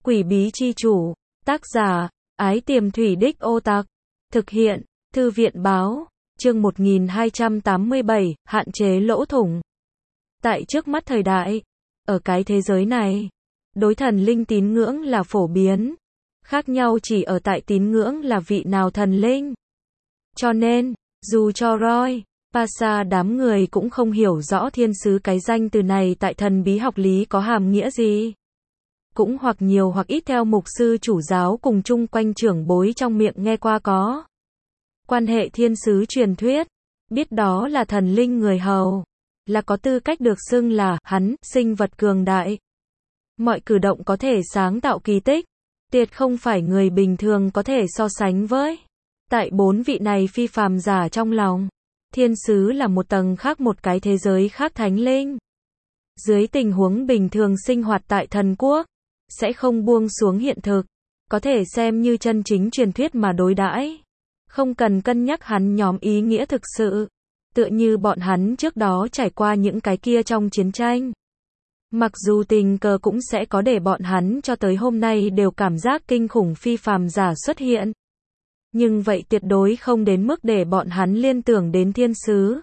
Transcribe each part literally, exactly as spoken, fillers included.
Quỷ bí chi chủ, tác giả, Ái Tiềm Thủy Đích Ô Tạc, thực hiện, Thư viện báo, chương một nghìn hai trăm tám mươi bảy, hạn chế lỗ thủng. Tại trước mắt thời đại, ở cái thế giới này, đối thần linh tín ngưỡng là phổ biến, khác nhau chỉ ở tại tín ngưỡng là vị nào thần linh. Cho nên, dù cho Roy, Pasha đám người cũng không hiểu rõ thiên sứ cái danh từ này tại thần bí học lý có hàm nghĩa gì. Cũng hoặc nhiều hoặc ít theo mục sư chủ giáo cùng chung quanh trưởng bối trong miệng nghe qua có. Quan hệ thiên sứ truyền thuyết, biết đó là thần linh người hầu, là có tư cách được xưng là hắn, sinh vật cường đại. Mọi cử động có thể sáng tạo kỳ tích, tuyệt không phải người bình thường có thể so sánh với. Tại bốn vị này phi phàm giả trong lòng, thiên sứ là một tầng khác, một cái thế giới khác thánh linh. Dưới tình huống bình thường sinh hoạt tại thần quốc, sẽ không buông xuống hiện thực, có thể xem như chân chính truyền thuyết mà đối đãi. Không cần cân nhắc hắn nhóm ý nghĩa thực sự, tựa như bọn hắn trước đó trải qua những cái kia trong chiến tranh. Mặc dù tình cờ cũng sẽ có để bọn hắn cho tới hôm nay đều cảm giác kinh khủng phi phàm giả xuất hiện. Nhưng vậy tuyệt đối không đến mức để bọn hắn liên tưởng đến thiên sứ.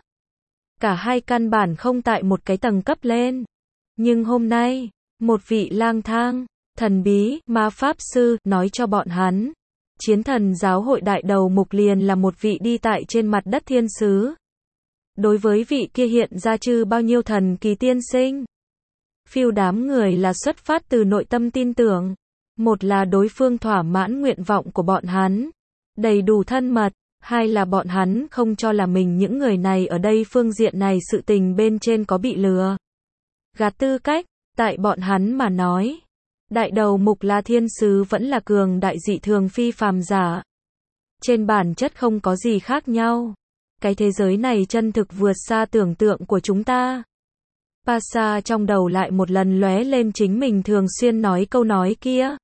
Cả hai căn bản không tại một cái tầng cấp lên. Nhưng hôm nay, một vị lang thang, thần bí, ma pháp sư, nói cho bọn hắn, chiến thần giáo hội đại đầu mục liền là một vị đi tại trên mặt đất thiên sứ. Đối với vị kia hiện ra chư bao nhiêu thần kỳ tiên sinh. Phiêu đám người là xuất phát từ nội tâm tin tưởng. Một là đối phương thỏa mãn nguyện vọng của bọn hắn, đầy đủ thân mật. Hai là bọn hắn không cho là mình những người này ở đây phương diện này sự tình bên trên có bị lừa gạt tư cách. Tại bọn hắn mà nói, đại đầu mục là thiên sứ vẫn là cường đại dị thường phi phàm giả. Trên bản chất không có gì khác nhau. Cái thế giới này chân thực vượt xa tưởng tượng của chúng ta. Pasha trong đầu lại một lần lóe lên chính mình thường xuyên nói câu nói kia.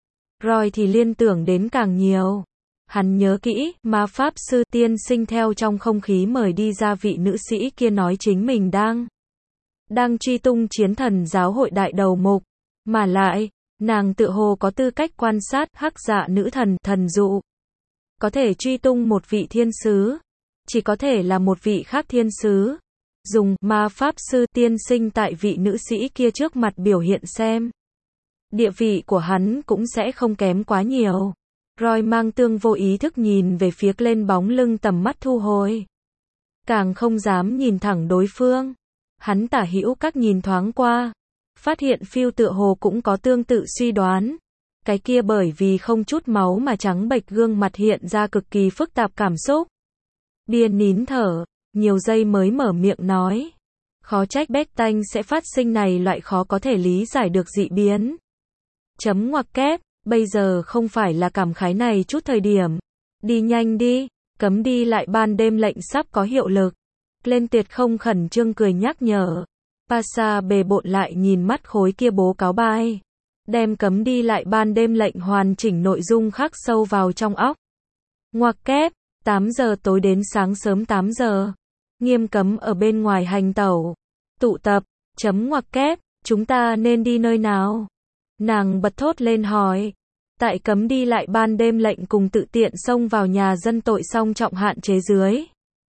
Roy thì liên tưởng đến càng nhiều. Hắn nhớ kỹ, ma pháp sư tiên sinh theo trong không khí mời đi ra vị nữ sĩ kia nói chính mình đang đang truy tung chiến thần giáo hội đại đầu mục, mà lại, nàng tự hồ có tư cách quan sát hắc dạ nữ thần, thần dụ. Có thể truy tung một vị thiên sứ, chỉ có thể là một vị khác thiên sứ. Dùng ma pháp sư tiên sinh tại vị nữ sĩ kia trước mặt biểu hiện xem. Địa vị của hắn cũng sẽ không kém quá nhiều. Roy mang tương vô ý thức nhìn về phía lên bóng lưng, tầm mắt thu hồi. Càng không dám nhìn thẳng đối phương. Hắn tả hữu các nhìn thoáng qua. Phát hiện phiêu tựa hồ cũng có tương tự suy đoán. Cái kia bởi vì không chút máu mà trắng bệch gương mặt hiện ra cực kỳ phức tạp cảm xúc. Bia nín thở, nhiều giây mới mở miệng nói. Khó trách Bethany sẽ phát sinh này loại khó có thể lý giải được dị biến. Chấm ngoặc kép. Bây giờ không phải là cảm khái này chút thời điểm. Đi nhanh đi, cấm đi lại ban đêm lệnh sắp có hiệu lực. Lên Tiệt không khẩn trương cười nhắc nhở. Pasha bề bộn lại nhìn mắt khối kia bố cáo bài. Đem cấm đi lại ban đêm lệnh hoàn chỉnh nội dung khắc sâu vào trong óc. Ngoặc kép, tám giờ tối đến sáng sớm tám giờ. Nghiêm cấm ở bên ngoài hành tẩu. Tụ tập, chấm ngoặc kép, chúng ta nên đi nơi nào? Nàng bật thốt lên hỏi. Tại cấm đi lại ban đêm lệnh cùng tự tiện xông vào nhà dân tội song trọng hạn chế dưới.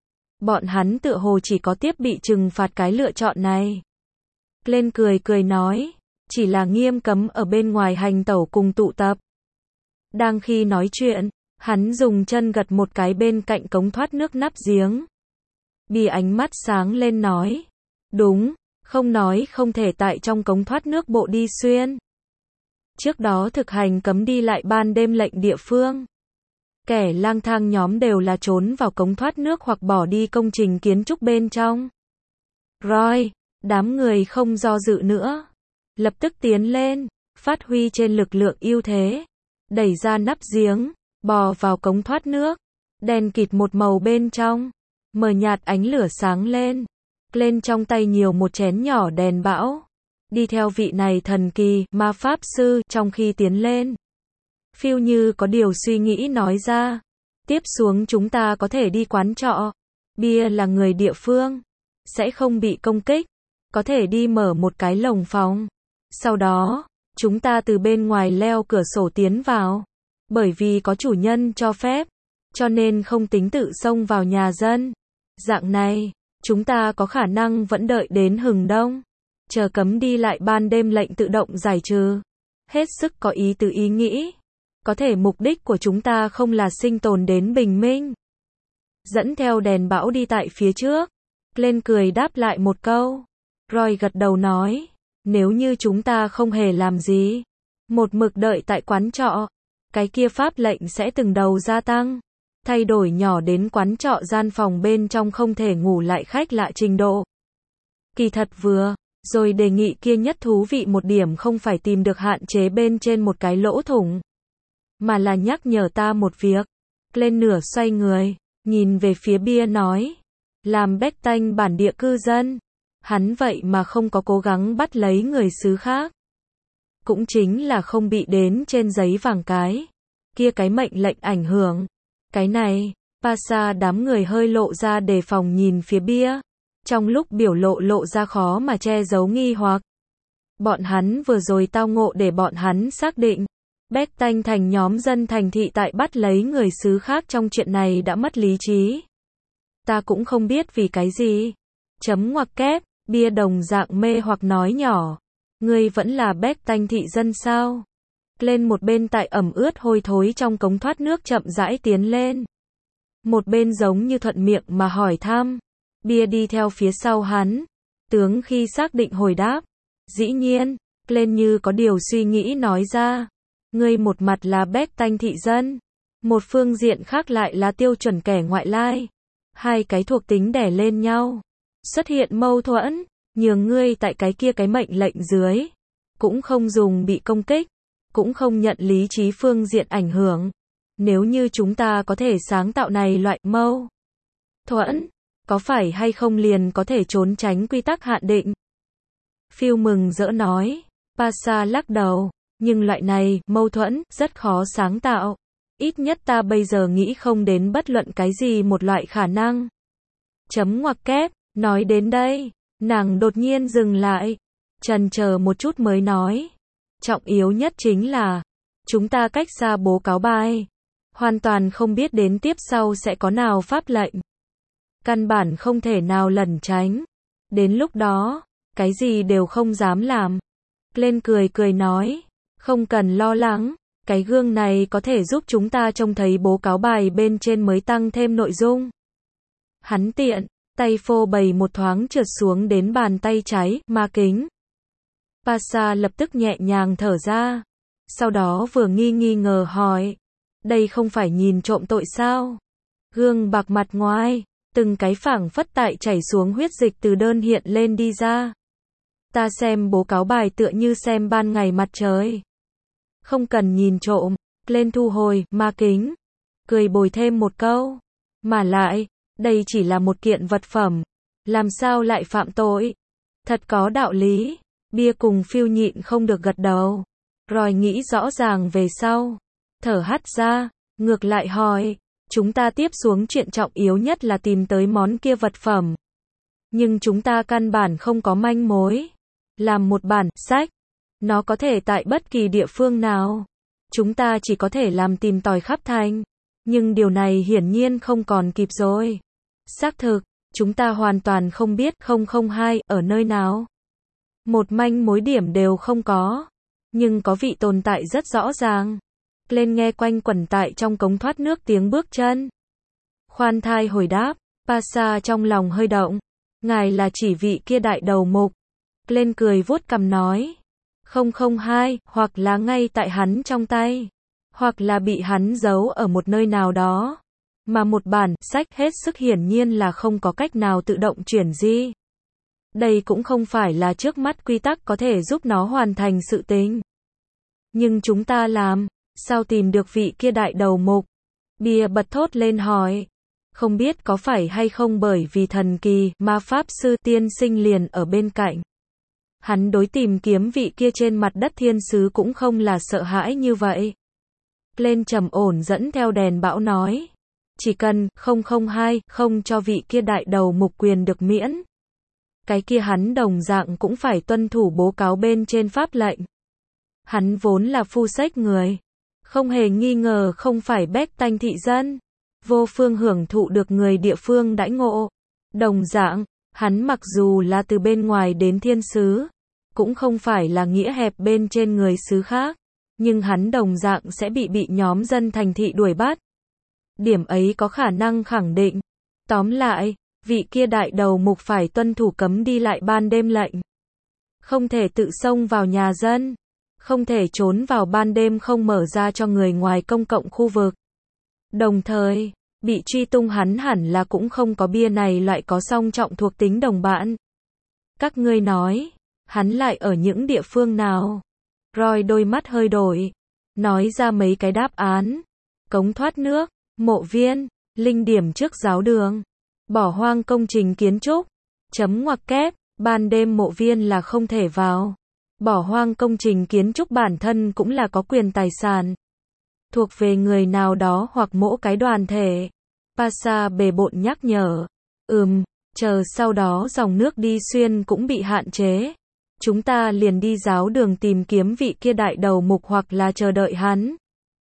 Bọn hắn tựa hồ chỉ có tiếp bị trừng phạt cái lựa chọn này. Lên cười cười nói. Chỉ là nghiêm cấm ở bên ngoài hành tẩu cùng tụ tập. Đang khi nói chuyện, hắn dùng chân gật một cái bên cạnh cống thoát nước nắp giếng. Bì ánh mắt sáng lên nói. Đúng, không nói không thể tại trong cống thoát nước bộ đi xuyên. Trước đó thực hành cấm đi lại ban đêm lệnh địa phương. Kẻ lang thang nhóm đều là trốn vào cống thoát nước hoặc bỏ đi công trình kiến trúc bên trong. Roy, đám người không do dự nữa. Lập tức tiến lên, phát huy trên lực lượng ưu thế. Đẩy ra nắp giếng, bò vào cống thoát nước. Đèn kịt một màu bên trong. Mờ nhạt ánh lửa sáng lên. Lên trong tay nhiều một chén nhỏ đèn bão. Đi theo vị này thần kỳ, ma pháp sư, trong khi tiến lên. Phiêu như có điều suy nghĩ nói ra. Tiếp xuống chúng ta có thể đi quán trọ. Bia là người địa phương. Sẽ không bị công kích. Có thể đi mở một cái lồng phòng. Sau đó, Chúng ta từ bên ngoài leo cửa sổ tiến vào. Bởi vì có chủ nhân cho phép, cho nên không tính tự xông vào nhà dân. Dạng này, chúng ta có khả năng vẫn đợi đến hừng đông. Chờ cấm đi lại ban đêm lệnh tự động giải trừ. Hết sức có ý tứ ý nghĩ. Có thể mục đích của chúng ta không là sinh tồn đến bình minh. Dẫn theo đèn bão đi tại phía trước. Glenn cười đáp lại một câu. Roy gật đầu nói. Nếu như chúng ta không hề làm gì. Một mực đợi tại quán trọ. Cái kia pháp lệnh sẽ từng đầu gia tăng. Thay đổi nhỏ đến quán trọ gian phòng bên trong không thể ngủ lại khách lạ trình độ. Kỳ thật vừa. Rồi đề nghị kia nhất thú vị một điểm không phải tìm được hạn chế bên trên một cái lỗ thủng. Mà là nhắc nhở ta một việc. Lên nửa xoay người. Nhìn về phía bia nói. Làm bách tanh bản địa cư dân. Hắn vậy mà không có cố gắng bắt lấy người xứ khác. Cũng chính là không bị đến trên giấy vàng cái. Kia cái mệnh lệnh ảnh hưởng. Cái này, Pasa đám người hơi lộ ra đề phòng nhìn phía bia. Trong lúc biểu lộ lộ ra khó mà che giấu nghi hoặc. Bọn hắn vừa rồi tao ngộ để bọn hắn xác định. Bách tanh thành nhóm dân thành thị tại bắt lấy người xứ khác trong chuyện này đã mất lý trí. Ta cũng không biết vì cái gì. Chấm ngoặc kép, bia đồng dạng mê hoặc nói nhỏ. Ngươi vẫn là bách tanh thị dân sao? Lên một bên tại ẩm ướt hôi thối trong cống thoát nước chậm rãi tiến lên. Một bên giống như thuận miệng mà hỏi thăm. Bia đi theo phía sau hắn. Tướng khi xác định hồi đáp. Dĩ nhiên, lên như có điều suy nghĩ nói ra. Ngươi một mặt là bách tanh thị dân. Một phương diện khác lại là tiêu chuẩn kẻ ngoại lai. Hai cái thuộc tính đè lên nhau. Xuất hiện mâu thuẫn. Nhường ngươi tại cái kia cái mệnh lệnh dưới. Cũng không dùng bị công kích. Cũng không nhận lý trí phương diện ảnh hưởng. Nếu như chúng ta có thể sáng tạo này loại mâu thuẫn. Có phải hay không liền có thể trốn tránh quy tắc hạn định? Phil mừng rỡ nói. Pasa lắc đầu. Nhưng loại này, mâu thuẫn, rất khó sáng tạo. Ít nhất ta bây giờ nghĩ không đến bất luận cái gì một loại khả năng. Chấm ngoặc kép, nói đến đây, nàng đột nhiên dừng lại. Chần chờ một chút mới nói. Trọng yếu nhất chính là, chúng ta cách xa bố cáo bài. Hoàn toàn không biết đến tiếp sau sẽ có nào pháp lệnh. Căn bản không thể nào lẩn tránh. Đến lúc đó, cái gì đều không dám làm. Lên cười cười nói. Không cần lo lắng. Cái gương này có thể giúp chúng ta trông thấy bố cáo bài bên trên mới tăng thêm nội dung. Hắn tiện, tay phô bày một thoáng trượt xuống đến bàn tay trái, ma kính. Pasa lập tức nhẹ nhàng thở ra. Sau đó vừa nghi nghi ngờ hỏi. Đây không phải nhìn trộm tội sao? Gương bạc mặt ngoài, từng cái phảng phất tại chảy xuống huyết dịch từ đơn hiện lên đi ra. Ta xem bố cáo bài tựa như xem ban ngày mặt trời. Không cần nhìn trộm, lên thu hồi, ma kính. Cười bồi thêm một câu. Mà lại, đây chỉ là một kiện vật phẩm. Làm sao lại phạm tội? Thật có đạo lý. Bia cùng Phil nhịn không được gật đầu. Rồi nghĩ rõ ràng về sau. Thở hắt ra, ngược lại hỏi. Chúng ta tiếp xuống chuyện trọng yếu nhất là tìm tới món kia vật phẩm. Nhưng chúng ta căn bản không có manh mối. Làm một bản sách. Nó có thể tại bất kỳ địa phương nào. Chúng ta chỉ có thể làm tìm tòi khắp thành. Nhưng điều này hiển nhiên không còn kịp rồi. Xác thực, chúng ta hoàn toàn không biết không không hai ở nơi nào. Một manh mối điểm đều không có. Nhưng có vị tồn tại rất rõ ràng. Lên nghe quanh quẩn tại trong cống thoát nước tiếng bước chân. Khoan thai hồi đáp. Pasa trong lòng hơi động. Ngài là chỉ vị kia đại đầu mục. Lên cười vuốt cằm nói. Không không hai, hoặc là ngay tại hắn trong tay. Hoặc là bị hắn giấu ở một nơi nào đó. Mà một bản sách hết sức hiển nhiên là không có cách nào tự động chuyển di. Đây cũng không phải là trước mắt quy tắc có thể giúp nó hoàn thành sự tình. Nhưng chúng ta làm, sao tìm được vị kia đại đầu mục? Bia bật thốt lên hỏi. Không biết có phải hay không bởi vì thần kỳ, ma pháp sư tiên sinh liền ở bên cạnh. Hắn đối tìm kiếm vị kia trên mặt đất thiên sứ cũng không là sợ hãi như vậy. Lên trầm ổn dẫn theo đèn bão nói. Chỉ cần, không không hai, không cho vị kia đại đầu mục quyền được miễn. Cái kia hắn đồng dạng cũng phải tuân thủ bố cáo bên trên pháp lệnh. Hắn vốn là phu xếch người. Không hề nghi ngờ không phải bách tanh thị dân. Vô phương hưởng thụ được người địa phương đãi ngộ. Đồng dạng, hắn mặc dù là từ bên ngoài đến thiên sứ, cũng không phải là nghĩa hẹp bên trên người xứ khác, nhưng hắn đồng dạng sẽ bị bị nhóm dân thành thị đuổi bắt. Điểm ấy có khả năng khẳng định. Tóm lại, vị kia đại đầu mục phải tuân thủ cấm đi lại ban đêm lệnh. Không thể tự xông vào nhà dân, không thể trốn vào ban đêm không mở ra cho người ngoài công cộng khu vực. Đồng thời, bị truy tung hắn hẳn là cũng không có bia này loại có song trọng thuộc tính đồng bạn. Các ngươi nói, hắn lại ở những địa phương nào? Roy đôi mắt hơi đổi, nói ra mấy cái đáp án. Cống thoát nước, mộ viên, linh điểm trước giáo đường, bỏ hoang công trình kiến trúc, chấm ngoặc kép, ban đêm mộ viên là không thể vào. Bỏ hoang công trình kiến trúc bản thân cũng là có quyền tài sản, thuộc về người nào đó hoặc mỗi cái đoàn thể. Pasa bề bộn nhắc nhở. Ừm, chờ sau đó dòng nước đi xuyên cũng bị hạn chế. Chúng ta liền đi giáo đường tìm kiếm vị kia đại đầu mục hoặc là chờ đợi hắn.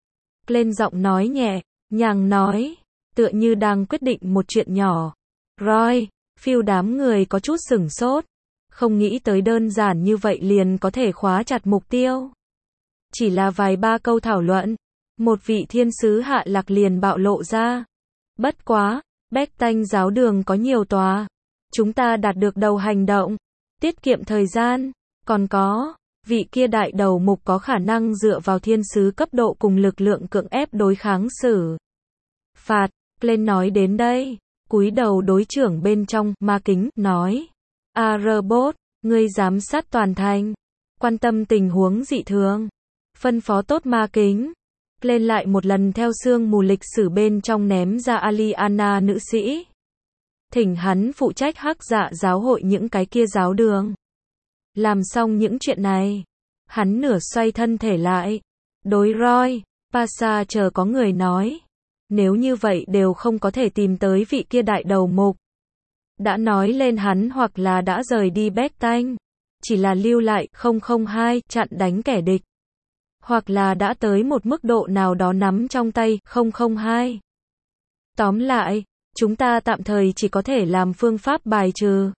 Lên giọng nói nhẹ, nhàng nói, tựa như đang quyết định một chuyện nhỏ. Roy, phiêu đám người có chút sửng sốt. Không nghĩ tới đơn giản như vậy liền có thể khóa chặt mục tiêu. Chỉ là vài ba câu thảo luận, một vị thiên sứ hạ lạc liền bạo lộ ra. Bất quá, bách tanh giáo đường có nhiều tòa. Chúng ta đạt được đầu hành động, tiết kiệm thời gian. Còn có, vị kia đại đầu mục có khả năng dựa vào thiên sứ cấp độ cùng lực lượng cưỡng ép đối kháng xử phạt. Lên nói đến đây, cúi đầu đối trưởng bên trong, ma kính, nói. A robot, ngươi giám sát toàn thành, quan tâm tình huống dị thường, phân phó tốt ma kính. Lên lại một lần theo sương mù lịch sử bên trong ném ra Aliana nữ sĩ. Thỉnh hắn phụ trách hắc dạ giáo hội những cái kia giáo đường. Làm xong những chuyện này, hắn nửa xoay thân thể lại. Đối Roy, Pasa chờ có người nói. Nếu như vậy đều không có thể tìm tới vị kia đại đầu mục. Đã nói lên hắn hoặc là đã rời đi Bethany, chỉ là lưu lại không không hai chặn đánh kẻ địch. Hoặc là đã tới một mức độ nào đó nắm trong tay không không hai. Tóm lại, chúng ta tạm thời chỉ có thể làm phương pháp bài trừ.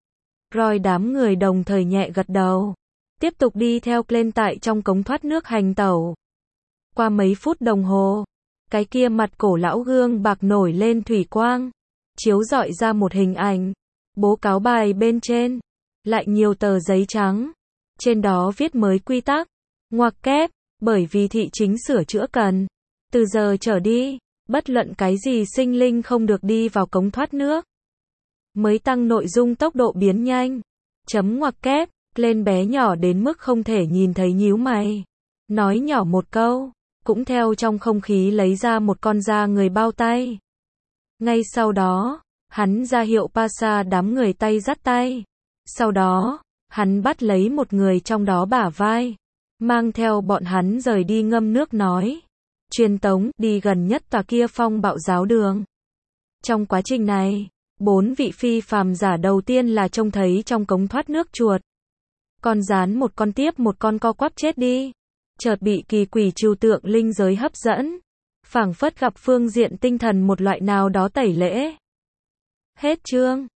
Rồi đám người đồng thời nhẹ gật đầu. Tiếp tục đi theo lên tại trong cống thoát nước hành tẩu. Qua mấy phút đồng hồ, cái kia mặt cổ lão gương bạc nổi lên thủy quang, chiếu rọi ra một hình ảnh. Bố cáo bài bên trên, lại nhiều tờ giấy trắng. Trên đó viết mới quy tắc, ngoặc kép, bởi vì thị chính sửa chữa cần. Từ giờ trở đi, bất luận cái gì sinh linh không được đi vào cống thoát nước. Mới tăng nội dung tốc độ biến nhanh. Chấm ngoặc kép, lên bé nhỏ đến mức không thể nhìn thấy nhíu mày. Nói nhỏ một câu, cũng theo trong không khí lấy ra một con da người bao tay. Ngay sau đó, hắn ra hiệu Pasa đám người tay dắt tay. Sau đó, hắn bắt lấy một người trong đó bả vai, mang theo bọn hắn rời đi ngâm nước nói. Truyền tống, đi gần nhất tòa kia phong bạo giáo đường. Trong quá trình này, bốn vị phi phàm giả đầu tiên là trông thấy trong cống thoát nước chuột. Con rán một con tiếp một con co quắp chết đi. Chợt bị kỳ quỷ trừu tượng linh giới hấp dẫn. Phảng phất gặp phương diện tinh thần một loại nào đó tẩy lễ. Hết chương.